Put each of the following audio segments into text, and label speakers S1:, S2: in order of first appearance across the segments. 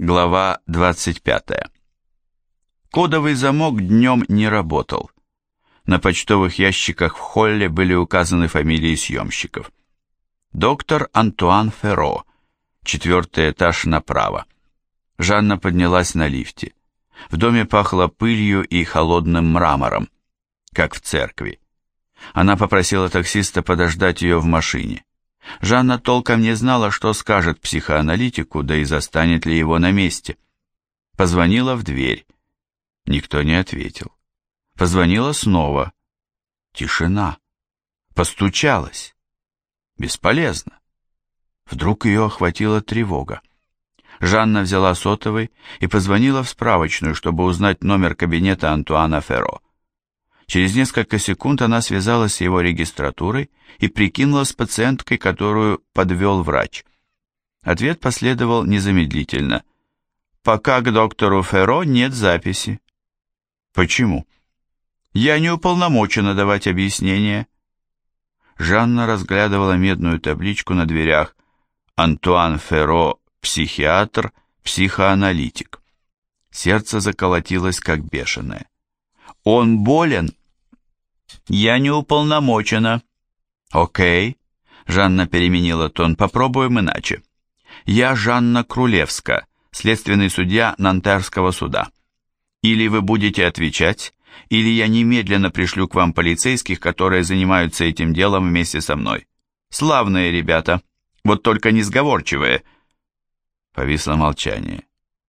S1: Глава 25. Кодовый замок днем не работал. На почтовых ящиках в холле были указаны фамилии съемщиков. Доктор Антуан Ферро, 4-й этаж направо. Жанна поднялась на лифте. В доме пахло пылью и холодным мрамором, как в церкви. Она попросила таксиста подождать ее в машине. Жанна толком не знала, что скажет психоаналитику, да и застанет ли его на месте. Позвонила в дверь. Никто не ответил. Позвонила снова. Тишина. Постучалась. Бесполезно. Вдруг ее охватила тревога. Жанна взяла сотовый и позвонила в справочную, чтобы узнать номер кабинета Антуана Ферро. Через несколько секунд она связалась с его регистратурой и прикинула с пациенткой, которую подвел врач. Ответ последовал незамедлительно. «Пока к доктору Ферро нет записи». «Почему?» «Я не уполномочена давать объяснения». Жанна разглядывала медную табличку на дверях «Антуан Ферро, психиатр, психоаналитик». Сердце заколотилось, как бешеное. «Он болен?» «Я не уполномочена». «Окей», — Жанна переменила тон, — «попробуем иначе. Я Жанна Крулевска, следственный судья Нантерского суда. Или вы будете отвечать, или я немедленно пришлю к вам полицейских, которые занимаются этим делом вместе со мной. Славные ребята, вот только несговорчивые». Повисло молчание.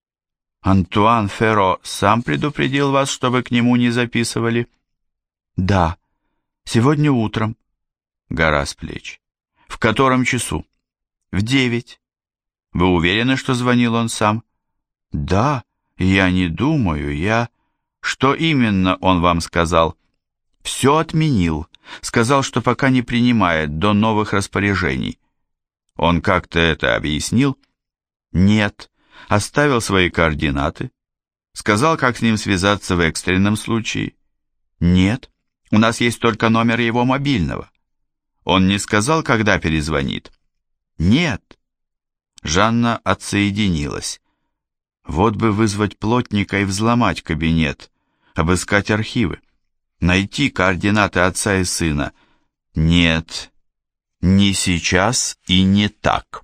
S1: «Антуан Ферро сам предупредил вас, чтобы к нему не записывали?» «Да, сегодня утром». Гора с плеч. «В котором часу?» «В 9». «Вы уверены, что звонил он сам?» «Да, я не думаю, Что именно он вам сказал?» «Все отменил. Сказал, что пока не принимает до новых распоряжений». «Он как-то это объяснил?» «Нет. Оставил свои координаты. Сказал, как с ним связаться в экстренном случае?» «Нет. У нас есть только номер его мобильного». «Он не сказал, когда перезвонит?» «Нет». Жанна отсоединилась. Вот бы вызвать плотника и взломать кабинет, обыскать архивы, найти координаты отца и сына. Нет, не сейчас и не так.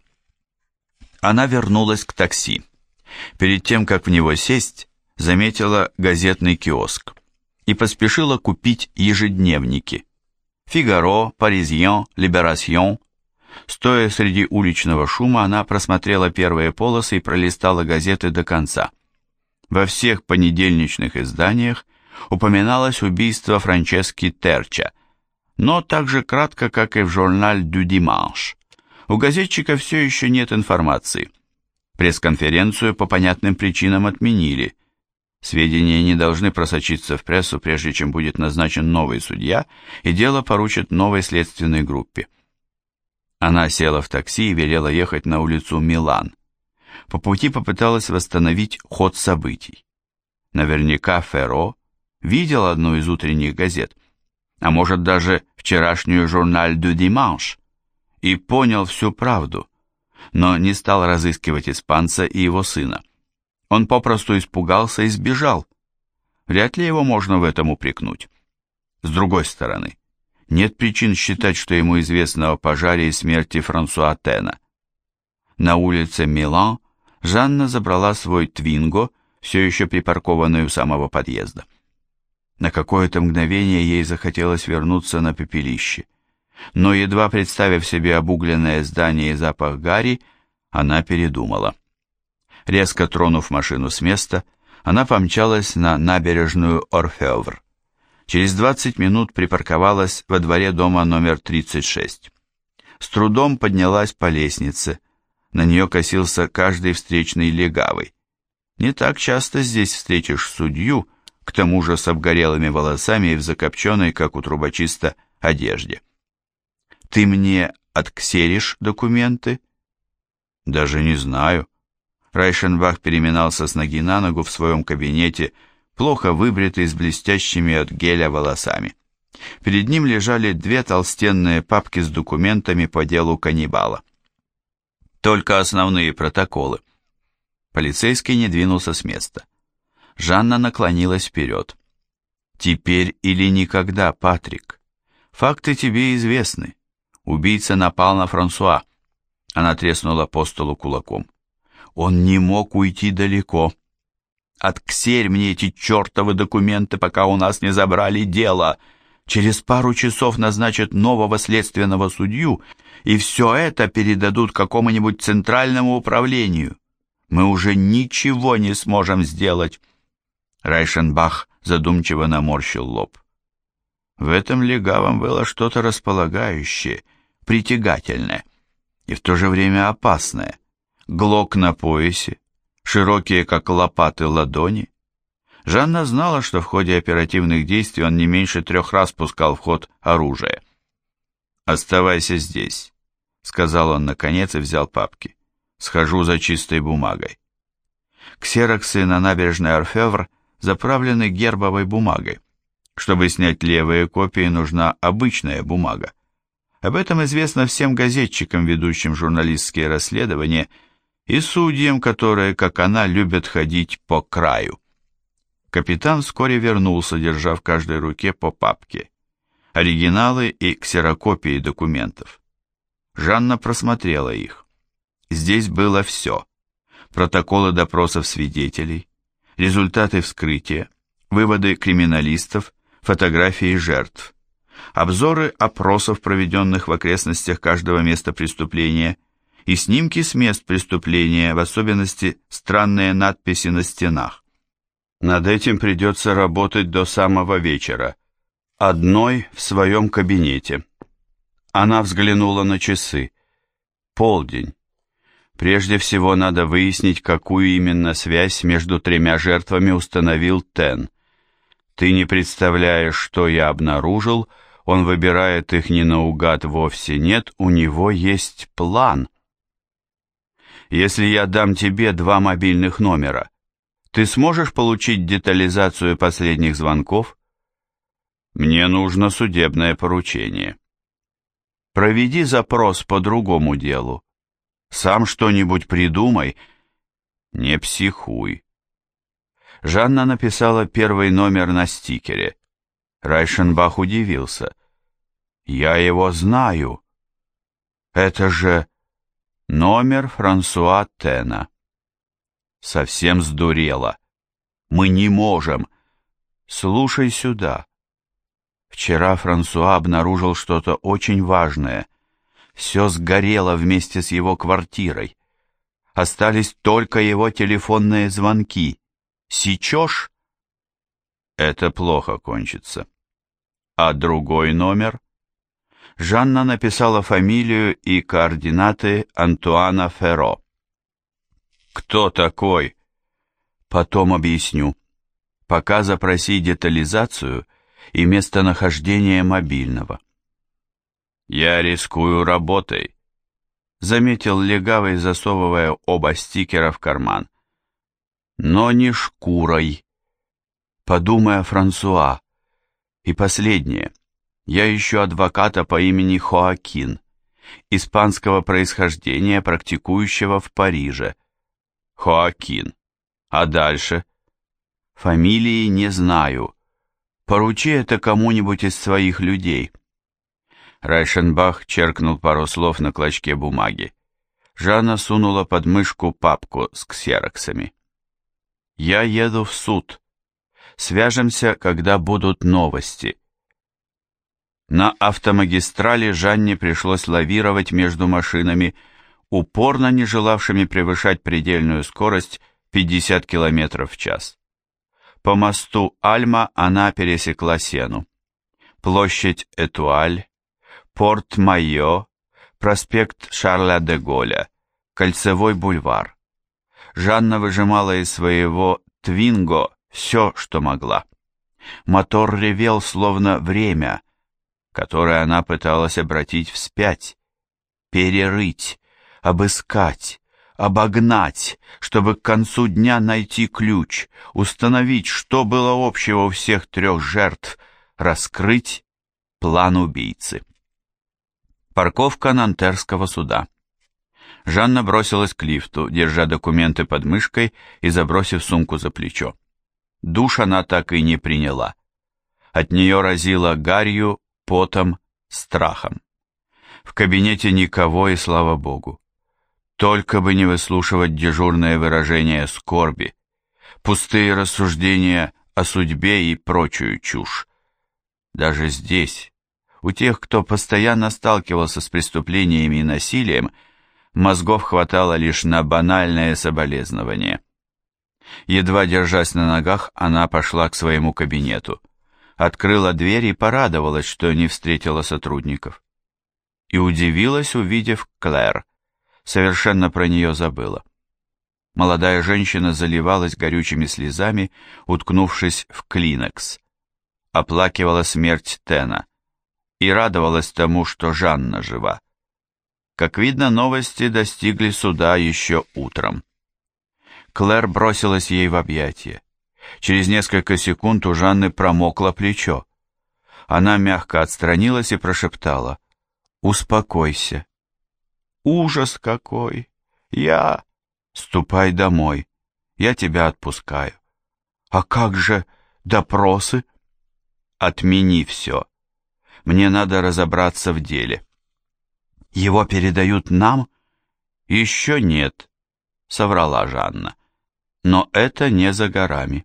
S1: Она вернулась к такси. Перед тем, как в него сесть, заметила газетный киоск и поспешила купить ежедневники. «Фигаро», «Паризьен», «Либерасьон». Стоя среди уличного шума, она просмотрела первые полосы и пролистала газеты до конца. Во всех понедельничных изданиях упоминалось убийство Франчески Терча, но так же кратко, как и в «Журналь дю Диманш». У газетчика все еще нет информации. Пресс-конференцию по понятным причинам отменили. Сведения не должны просочиться в прессу, прежде чем будет назначен новый судья, и дело поручат новой следственной группе. Она села в такси и велела ехать на улицу Милан. По пути попыталась восстановить ход событий. Наверняка Ферро видел одну из утренних газет, а может даже вчерашнюю «Журналь дю Диманш», и понял всю правду, но не стал разыскивать испанца и его сына. Он попросту испугался и сбежал. Вряд ли его можно в этом упрекнуть. С другой стороны, нет причин считать, что ему известно о пожаре и смерти Франсуа Тена. На улице Милан Жанна забрала свой Твинго, все еще припаркованный у самого подъезда. На какое-то мгновение ей захотелось вернуться на пепелище, но, едва представив себе обугленное здание и запах гари, она передумала. Резко тронув машину с места, она помчалась на набережную Орфевр. Через 20 минут припарковалась во дворе дома номер 36. С трудом поднялась по лестнице. На нее косился каждый встречный легавый. Не так часто здесь встретишь судью, к тому же с обгорелыми волосами и в закопченной, как у трубочиста, одежде. «Ты мне отксеришь документы?» «Даже не знаю». Райшенбах переминался с ноги на ногу в своем кабинете, плохо выбритый, с блестящими от геля волосами. Перед ним лежали 2 толстенные папки с документами по делу каннибала. Только основные протоколы. Полицейский не двинулся с места. Жанна наклонилась вперед. «Теперь или никогда, Патрик. Факты тебе известны. Убийца напал на Франсуа». Она треснула по столу кулаком. «Он не мог уйти далеко. Отксерь мне эти чертовы документы, пока у нас не забрали дело. Через пару часов назначат нового следственного судью, и все это передадут какому-нибудь центральному управлению. Мы уже ничего не сможем сделать». Райшенбах задумчиво наморщил лоб. В этом легавом было что-то располагающее, притягательное и в то же время опасное. Глок на поясе, широкие, как лопаты, ладони. Жанна знала, что в ходе оперативных действий он не меньше 3 раз пускал в ход оружие. «Оставайся здесь», — сказал он наконец и взял папки. «Схожу за чистой бумагой». Ксероксы на набережной Орфевр заправлены гербовой бумагой. Чтобы снять левые копии, нужна обычная бумага. Об этом известно всем газетчикам, ведущим журналистские расследования, и судьям, которые, как она, любят ходить по краю. Капитан вскоре вернулся, держа в каждой руке по папке. Оригиналы и ксерокопии документов. Жанна просмотрела их. Здесь было все. Протоколы допросов свидетелей, результаты вскрытия, выводы криминалистов, фотографии жертв, обзоры опросов, проведенных в окрестностях каждого места преступления, и снимки с мест преступления, в особенности странные надписи на стенах. Над этим придется работать до самого вечера, одной в своем кабинете. Она взглянула на часы. Полдень. Прежде всего надо выяснить, какую именно связь между 3 жертвами установил Тен. Ты не представляешь, что я обнаружил, он выбирает их не наугад вовсе, нет, у него есть план. Если я дам тебе 2 мобильных номера, ты сможешь получить детализацию последних звонков? Мне нужно судебное поручение. Проведи запрос по другому делу. Сам что-нибудь придумай. Не психуй. Жанна написала 1 номер на стикере. Райшенбах удивился. Я его знаю. Это же номер Франсуа Тена. Совсем сдурела. Мы не можем. Слушай сюда. Вчера Франсуа обнаружил что-то очень важное. Все сгорело вместе с его квартирой. Остались только его телефонные звонки. Сечешь? Это плохо кончится. А другой номер? Жанна написала фамилию и координаты Антуана Ферро. Кто такой? Потом объясню. Пока запроси детализацию и местонахождение мобильного. «Я рискую работой», — заметил легавый, засовывая оба стикера в карман. «Но не шкурой. Подумай о Франсуа. И последнее. Я ищу адвоката по имени Хоакин, испанского происхождения, практикующего в Париже. Хоакин. А дальше? Фамилии не знаю. Поручи это кому-нибудь из своих людей». Райшенбах черкнул пару слов на клочке бумаги. Жанна сунула под мышку папку с ксероксами. «Я еду в суд. Свяжемся, когда будут новости». На автомагистрали Жанне пришлось лавировать между машинами, упорно не желавшими превышать предельную скорость 50 км в час. По мосту Альма она пересекла Сену. Площадь Этуаль, Порт-Майо, проспект Шарля де Голля, Кольцевой бульвар. Жанна выжимала из своего Твинго все, что могла. Мотор ревел, словно время, которое она пыталась обратить вспять, перерыть, обыскать, обогнать, чтобы к концу дня найти ключ, установить, что было общего у всех 3 жертв, раскрыть план убийцы. Парковка Нантерского суда. Жанна бросилась к лифту, держа документы под мышкой и забросив сумку за плечо. Душ она так и не приняла. От нее разило гарью, потом, страхом. В кабинете никого, и слава богу. Только бы не выслушивать дежурное выражение скорби, пустые рассуждения о судьбе и прочую чушь. Даже здесь, у тех, кто постоянно сталкивался с преступлениями и насилием, мозгов хватало лишь на банальное соболезнование. Едва держась на ногах, она пошла к своему кабинету, открыла дверь и порадовалась, что не встретила сотрудников. И удивилась, увидев Клэр. Совершенно про нее забыла. Молодая женщина заливалась горючими слезами, уткнувшись в клинекс. Оплакивала смерть Тена и радовалась тому, что Жанна жива. Как видно, новости достигли суда еще утром. Клэр бросилась ей в объятия. Через несколько секунд у Жанны промокло плечо. Она мягко отстранилась и прошептала: «Успокойся». «Ужас какой! Я...» «Ступай домой. Я тебя отпускаю». «А как же допросы?» «Отмени все. Мне надо разобраться в деле». «Его передают нам?» «Еще нет», — соврала Жанна. «Но это не за горами».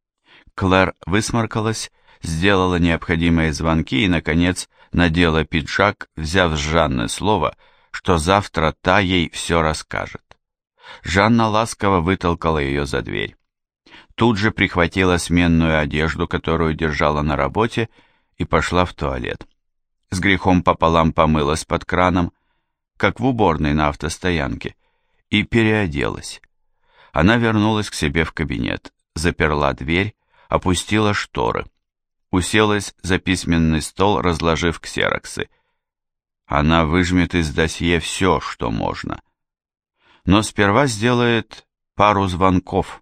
S1: Клэр высморкалась, сделала необходимые звонки и, наконец, надела пиджак, взяв с Жанны слово, что завтра та ей все расскажет. Жанна ласково вытолкала ее за дверь. Тут же прихватила сменную одежду, которую держала на работе, и пошла в туалет. С грехом пополам помылась под краном, как в уборной на автостоянке, и переоделась. Она вернулась к себе в кабинет, заперла дверь, опустила шторы. Уселась за письменный стол, разложив ксероксы. Она выжмет из досье все, что можно. Но сперва сделает пару звонков.